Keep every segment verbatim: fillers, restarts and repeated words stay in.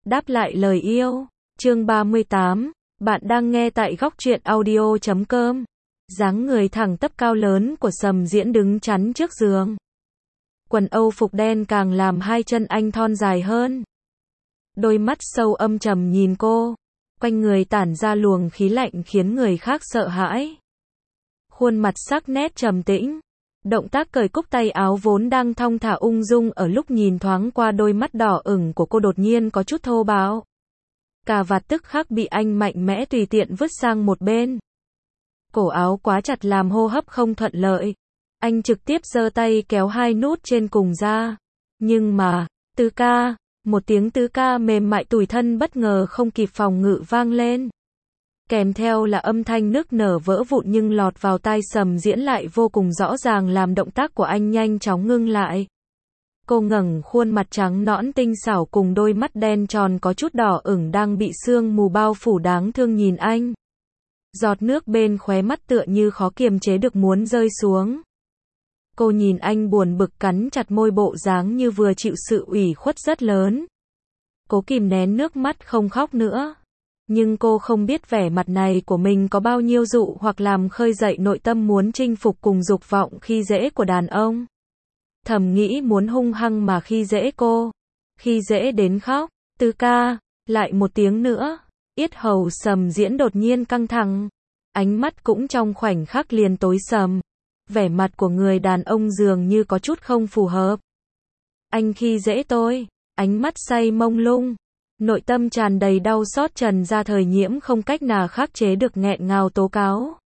Đáp lại lời yêu. Chương ba mươi tám. Bạn đang nghe tại góc truyện audio chấm com. Dáng người thẳng tắp cao lớn của Sầm Diễn đứng chắn trước giường. Quần âu phục đen càng làm hai chân anh thon dài hơn. Đôi mắt sâu âm trầm nhìn cô, quanh người tản ra luồng khí lạnh khiến người khác sợ hãi. Khuôn mặt sắc nét trầm tĩnh. Động tác cởi cúc tay áo vốn đang thong thả ung dung ở lúc nhìn thoáng qua đôi mắt đỏ ửng của cô đột nhiên có chút thô bạo. Cà vạt tức khắc bị anh mạnh mẽ tùy tiện vứt sang một bên. Cổ áo quá chặt làm hô hấp không thuận lợi. Anh trực tiếp giơ tay kéo hai nút trên cùng ra. Nhưng mà, tứ ca, một tiếng tứ ca mềm mại tủi thân bất ngờ không kịp phòng ngự vang lên. Kèm theo là âm thanh nức nở vỡ vụn nhưng lọt vào tai Sầm Diễn lại vô cùng rõ ràng làm động tác của anh nhanh chóng ngưng lại. Cô ngẩng khuôn mặt trắng nõn tinh xảo cùng đôi mắt đen tròn có chút đỏ ửng đang bị sương mù bao phủ đáng thương nhìn anh. Giọt nước bên khóe mắt tựa như khó kiềm chế được muốn rơi xuống. Cô nhìn anh buồn bực cắn chặt môi bộ dáng như vừa chịu sự ủy khuất rất lớn. Cố kìm nén nước mắt không khóc nữa. Nhưng cô không biết vẻ mặt này của mình có bao nhiêu dụ hoặc làm khơi dậy nội tâm muốn chinh phục cùng dục vọng khi dễ của đàn ông. Thầm nghĩ muốn hung hăng mà khi dễ cô. Khi dễ đến khóc. Tứ ca, lại một tiếng nữa. Yết hầu Sầm Diễn đột nhiên căng thẳng. Ánh mắt cũng trong khoảnh khắc liền tối sầm. Vẻ mặt của người đàn ông dường như có chút không phù hợp. Anh khi dễ tôi. Ánh mắt say mông lung. Nội tâm tràn đầy đau xót Trần Gia Thời Nhiễm không cách nào khắc chế được nghẹn ngào tố cáo.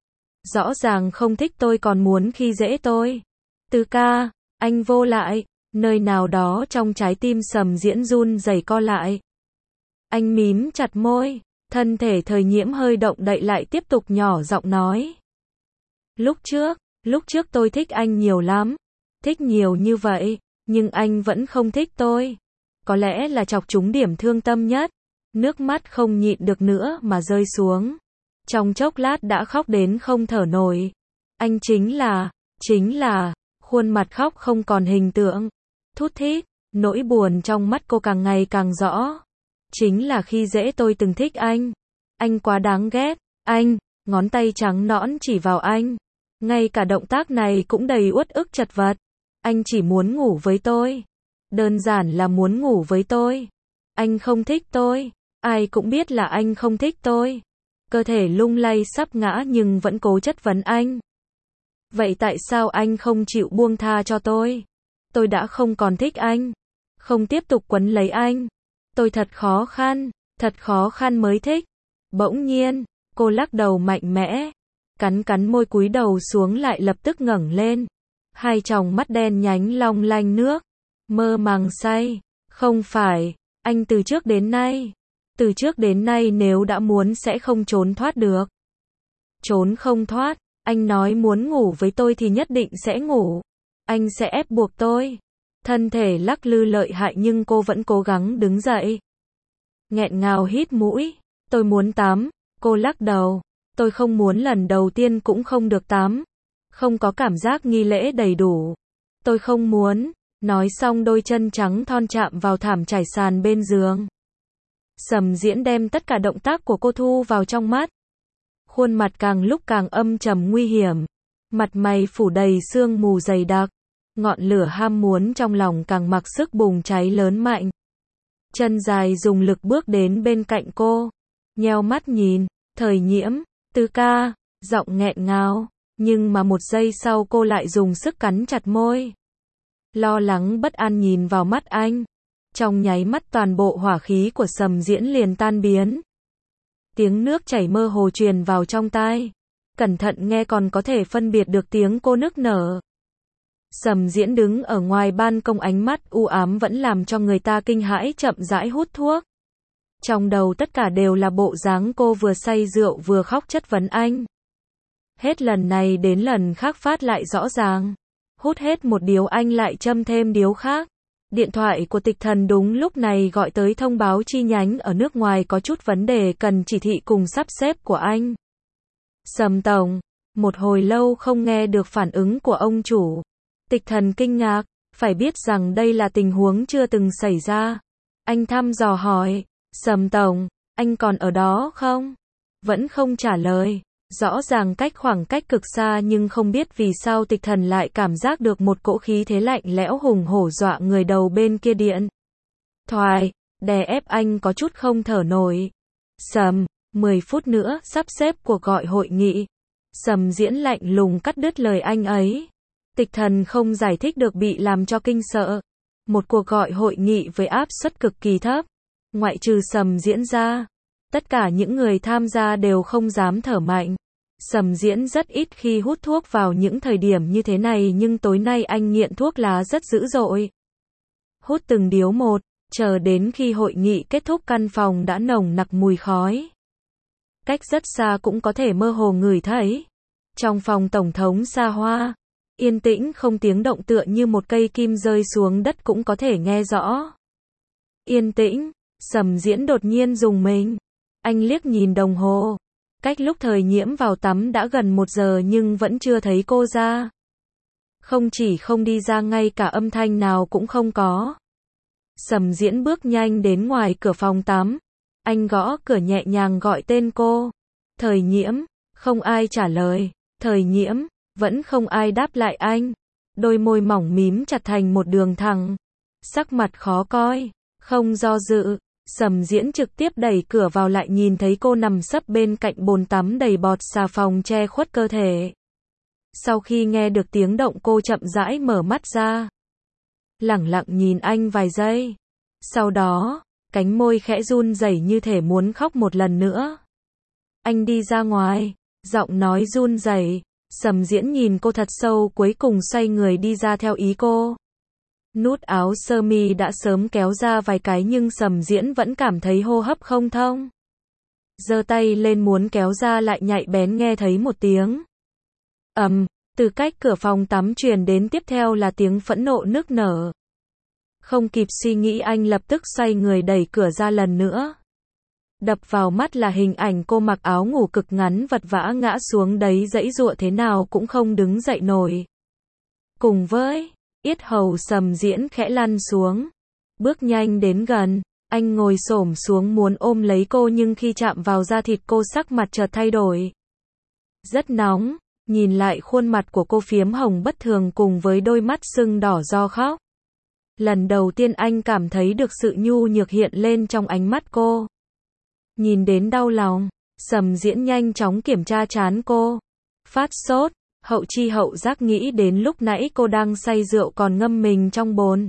Rõ ràng không thích tôi còn muốn khi dễ tôi. Tứ ca, anh vô lại. Nơi nào đó trong trái tim Sầm Diễn run rẩy co lại. Anh mím chặt môi. Thân thể Thời Nhiễm hơi động đậy lại tiếp tục nhỏ giọng nói. Lúc trước, lúc trước tôi thích anh nhiều lắm. Thích nhiều như vậy, nhưng anh vẫn không thích tôi. Có lẽ là chọc trúng điểm thương tâm nhất. Nước mắt không nhịn được nữa mà rơi xuống. Trong chốc lát đã khóc đến không thở nổi. Anh chính là, chính là, khuôn mặt khóc không còn hình tượng. Thút thít, nỗi buồn trong mắt cô càng ngày càng rõ. Chính là khi dễ tôi từng thích anh. Anh quá đáng ghét. Anh, ngón tay trắng nõn chỉ vào anh. Ngay cả động tác này cũng đầy uất ức chật vật. Anh chỉ muốn ngủ với tôi. Đơn giản là muốn ngủ với tôi. Anh không thích tôi. Ai cũng biết là anh không thích tôi. Cơ thể lung lay sắp ngã nhưng vẫn cố chất vấn anh. Vậy tại sao anh không chịu buông tha cho tôi? Tôi đã không còn thích anh. Không tiếp tục quấn lấy anh. Tôi thật khó khăn. Thật khó khăn mới thích. Bỗng nhiên, cô lắc đầu mạnh mẽ. Cắn cắn môi cúi đầu xuống lại lập tức ngẩng lên. Hai tròng mắt đen nhánh long lanh nước. Mơ màng say. Không phải. Anh từ trước đến nay. Từ trước đến nay nếu đã muốn sẽ không trốn thoát được. Trốn không thoát. Anh nói muốn ngủ với tôi thì nhất định sẽ ngủ. Anh sẽ ép buộc tôi. Thân thể lắc lư lợi hại nhưng cô vẫn cố gắng đứng dậy. Nghẹn ngào hít mũi. Tôi muốn tắm. Cô lắc đầu. Tôi không muốn lần đầu tiên cũng không được tắm. Không có cảm giác nghi lễ đầy đủ. Tôi không muốn. Nói xong đôi chân trắng thon chạm vào thảm trải sàn bên giường. Sầm Diễn đem tất cả động tác của cô thu vào trong mắt. Khuôn mặt càng lúc càng âm trầm nguy hiểm. Mặt mày phủ đầy sương mù dày đặc. Ngọn lửa ham muốn trong lòng càng mặc sức bùng cháy lớn mạnh. Chân dài dùng lực bước đến bên cạnh cô. Nheo mắt nhìn. Thời Nhiễm. Tứ ca. Giọng nghẹn ngào. Nhưng mà một giây sau cô lại dùng sức cắn chặt môi. Lo lắng bất an nhìn vào mắt anh. Trong nháy mắt toàn bộ hỏa khí của Sầm Diễn liền tan biến. Tiếng nước chảy mơ hồ truyền vào trong tai. Cẩn thận nghe còn có thể phân biệt được tiếng cô nức nở. Sầm Diễn đứng ở ngoài ban công ánh mắt u ám vẫn làm cho người ta kinh hãi chậm rãi hút thuốc. Trong đầu tất cả đều là bộ dáng cô vừa say rượu vừa khóc chất vấn anh. Hết lần này đến lần khác phát lại rõ ràng. Hút hết một điếu anh lại châm thêm điếu khác. Điện thoại của Tịch Thần đúng lúc này gọi tới thông báo chi nhánh ở nước ngoài có chút vấn đề cần chỉ thị cùng sắp xếp của anh. Sầm tổng, một hồi lâu không nghe được phản ứng của ông chủ. Tịch Thần kinh ngạc, phải biết rằng đây là tình huống chưa từng xảy ra. Anh thăm dò hỏi, Sầm tổng, anh còn ở đó không? Vẫn không trả lời. Rõ ràng cách khoảng cách cực xa nhưng không biết vì sao Tịch Thần lại cảm giác được một cỗ khí thế lạnh lẽo hùng hổ dọa người đầu bên kia điện thoại, đè ép anh có chút không thở nổi. Sầm, mười phút nữa sắp xếp cuộc gọi hội nghị. Sầm Diễn lạnh lùng cắt đứt lời anh ấy. Tịch Thần không giải thích được bị làm cho kinh sợ. Một cuộc gọi hội nghị với áp suất cực kỳ thấp, ngoại trừ Sầm Diễn ra, tất cả những người tham gia đều không dám thở mạnh. Sầm Diễn rất ít khi hút thuốc vào những thời điểm như thế này nhưng tối nay anh nghiện thuốc lá rất dữ dội. Hút từng điếu một, chờ đến khi hội nghị kết thúc căn phòng đã nồng nặc mùi khói. Cách rất xa cũng có thể mơ hồ ngửi thấy. Trong phòng tổng thống xa hoa, yên tĩnh không tiếng động tựa như một cây kim rơi xuống đất cũng có thể nghe rõ. Yên tĩnh, Sầm Diễn đột nhiên rùng mình. Anh liếc nhìn đồng hồ. Cách lúc Thời Nhiễm vào tắm đã gần một giờ nhưng vẫn chưa thấy cô ra. Không chỉ không đi ra ngay cả âm thanh nào cũng không có. Sầm Diễn bước nhanh đến ngoài cửa phòng tắm. Anh gõ cửa nhẹ nhàng gọi tên cô. Thời Nhiễm, không ai trả lời. Thời Nhiễm, vẫn không ai đáp lại anh. Đôi môi mỏng mím chặt thành một đường thẳng. Sắc mặt khó coi, không do dự. Sầm Diễn trực tiếp đẩy cửa vào lại nhìn thấy cô nằm sấp bên cạnh bồn tắm đầy bọt xà phòng che khuất cơ thể. Sau khi nghe được tiếng động cô chậm rãi mở mắt ra. Lẳng lặng nhìn anh vài giây. Sau đó, cánh môi khẽ run rẩy như thể muốn khóc một lần nữa. Anh đi ra ngoài, giọng nói run rẩy. Sầm Diễn nhìn cô thật sâu cuối cùng xoay người đi ra theo ý cô. Nút áo sơ mi đã sớm kéo ra vài cái nhưng Sầm Diễn vẫn cảm thấy hô hấp không thông. Giơ tay lên muốn kéo ra lại nhạy bén nghe thấy một tiếng ầm, um, từ cách cửa phòng tắm truyền đến tiếp theo là tiếng phẫn nộ nức nở. Không kịp suy nghĩ anh lập tức xoay người đẩy cửa ra lần nữa. Đập vào mắt là hình ảnh cô mặc áo ngủ cực ngắn vật vã ngã xuống đấy giãy giụa thế nào cũng không đứng dậy nổi. Cùng với yết hầu Sầm Diễn khẽ lăn xuống. Bước nhanh đến gần, anh ngồi xổm xuống muốn ôm lấy cô nhưng khi chạm vào da thịt cô sắc mặt chợt thay đổi. Rất nóng, nhìn lại khuôn mặt của cô phiếm hồng bất thường cùng với đôi mắt sưng đỏ do khóc. Lần đầu tiên anh cảm thấy được sự nhu nhược hiện lên trong ánh mắt cô. Nhìn đến đau lòng, Sầm Diễn nhanh chóng kiểm tra trán cô. Phát sốt. Hậu chi hậu giác nghĩ đến lúc nãy cô đang say rượu còn ngâm mình trong bồn.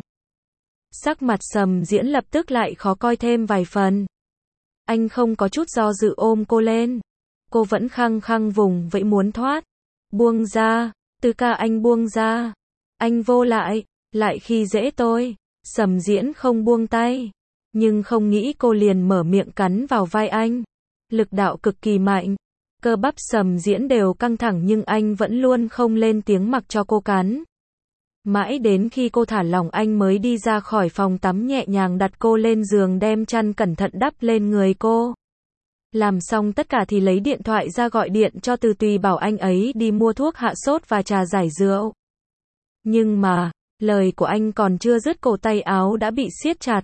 Sắc mặt Sầm Diễn lập tức lại khó coi thêm vài phần. Anh không có chút do dự ôm cô lên. Cô vẫn khăng khăng vùng vẫy muốn thoát. Buông ra, Từ ca anh buông ra. Anh vô lại, lại khi dễ tôi. Sầm Diễn không buông tay. Nhưng không nghĩ cô liền mở miệng cắn vào vai anh. Lực đạo cực kỳ mạnh. Cơ bắp Sầm Diễn đều căng thẳng nhưng anh vẫn luôn không lên tiếng mặc cho cô cắn. Mãi đến khi cô thả lỏng anh mới đi ra khỏi phòng tắm nhẹ nhàng đặt cô lên giường đem chăn cẩn thận đắp lên người cô. Làm xong tất cả thì lấy điện thoại ra gọi điện cho Từ Tùy bảo anh ấy đi mua thuốc hạ sốt và trà giải rượu. Nhưng mà, lời của anh còn chưa dứt cổ tay áo đã bị siết chặt.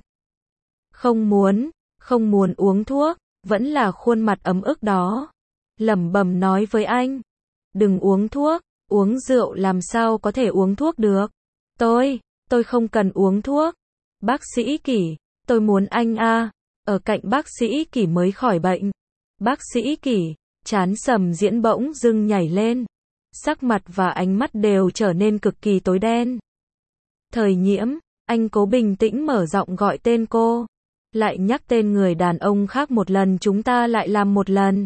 Không muốn, không muốn uống thuốc, vẫn là khuôn mặt ấm ức đó. Lẩm bẩm nói với anh, đừng uống thuốc, uống rượu làm sao có thể uống thuốc được. Tôi, tôi không cần uống thuốc. Bác sĩ Kỷ, tôi muốn anh a, ở cạnh bác sĩ Kỷ mới khỏi bệnh. Bác sĩ Kỷ, trán Sầm Diễn bỗng dưng nhảy lên. Sắc mặt và ánh mắt đều trở nên cực kỳ tối đen. Thời Nhiễm, anh cố bình tĩnh mở giọng gọi tên cô. Lại nhắc tên người đàn ông khác một lần chúng ta lại làm một lần.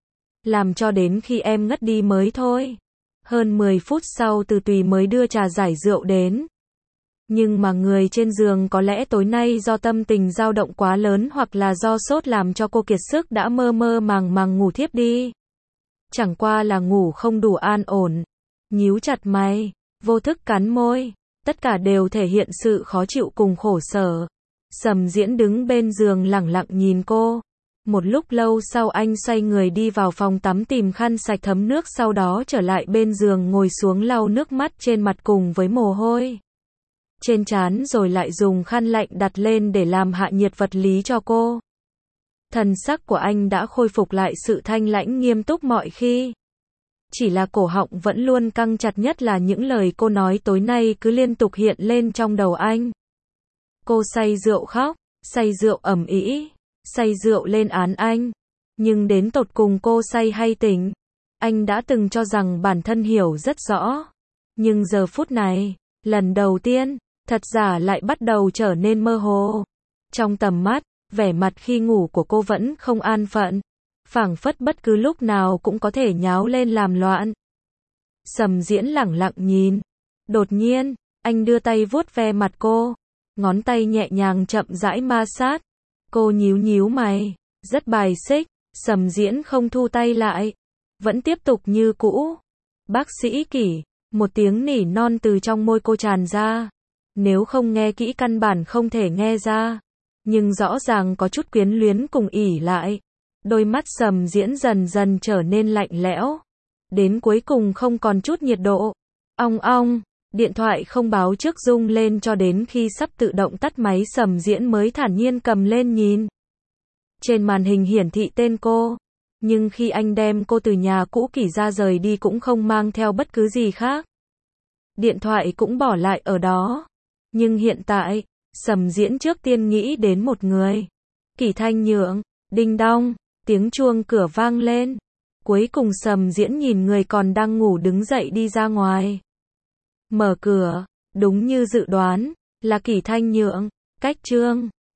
Làm cho đến khi em ngất đi mới thôi. Hơn mười phút sau Từ Tùy mới đưa trà giải rượu đến. Nhưng mà người trên giường có lẽ tối nay do tâm tình dao động quá lớn hoặc là do sốt làm cho cô kiệt sức đã mơ mơ màng màng ngủ thiếp đi. Chẳng qua là ngủ không đủ an ổn. Nhíu chặt mày, vô thức cắn môi. Tất cả đều thể hiện sự khó chịu cùng khổ sở. Sầm Diễn đứng bên giường lẳng lặng nhìn cô. Một lúc lâu sau anh xoay người đi vào phòng tắm tìm khăn sạch thấm nước sau đó trở lại bên giường ngồi xuống lau nước mắt trên mặt cùng với mồ hôi. trên trán rồi lại dùng khăn lạnh đặt lên để làm hạ nhiệt vật lý cho cô. Thần sắc của anh đã khôi phục lại sự thanh lãnh nghiêm túc mọi khi. Chỉ là cổ họng vẫn luôn căng chặt, nhất là những lời cô nói tối nay cứ liên tục hiện lên trong đầu anh. Cô say rượu khóc, say rượu ầm ĩ, say rượu lên án anh. Nhưng đến tột cùng cô say hay tỉnh? Anh đã từng cho rằng bản thân hiểu rất rõ. Nhưng giờ phút này, lần đầu tiên, thật giả lại bắt đầu trở nên mơ hồ. Trong tầm mắt, vẻ mặt khi ngủ của cô vẫn không an phận. Phảng phất bất cứ lúc nào cũng có thể nháo lên làm loạn. Sầm Diễn lẳng lặng nhìn. Đột nhiên, anh đưa tay vuốt ve mặt cô. Ngón tay nhẹ nhàng chậm rãi ma sát. Cô nhíu nhíu mày. Rất bài xích. Sầm Diễn không thu tay lại. Vẫn tiếp tục như cũ. Bác sĩ Kỷ. Một tiếng nỉ non từ trong môi cô tràn ra. Nếu không nghe kỹ căn bản không thể nghe ra. Nhưng rõ ràng có chút quyến luyến cùng ỉ lại. Đôi mắt Sầm Diễn dần dần trở nên lạnh lẽo. Đến cuối cùng không còn chút nhiệt độ. Ong ong, điện thoại không báo trước rung lên cho đến khi sắp tự động tắt máy Sầm Diễn mới thản nhiên cầm lên nhìn. Trên màn hình hiển thị tên cô. Nhưng khi anh đem cô từ nhà cũ Kỷ ra rời đi cũng không mang theo bất cứ gì khác. Điện thoại cũng bỏ lại ở đó. Nhưng hiện tại, Sầm Diễn trước tiên nghĩ đến một người. Kỷ Thanh Nhượng. Đinh đong, tiếng chuông cửa vang lên. Cuối cùng Sầm Diễn nhìn người còn đang ngủ đứng dậy đi ra ngoài. Mở cửa, đúng như dự đoán, là Kỷ Thanh Nhượng. Cách Trương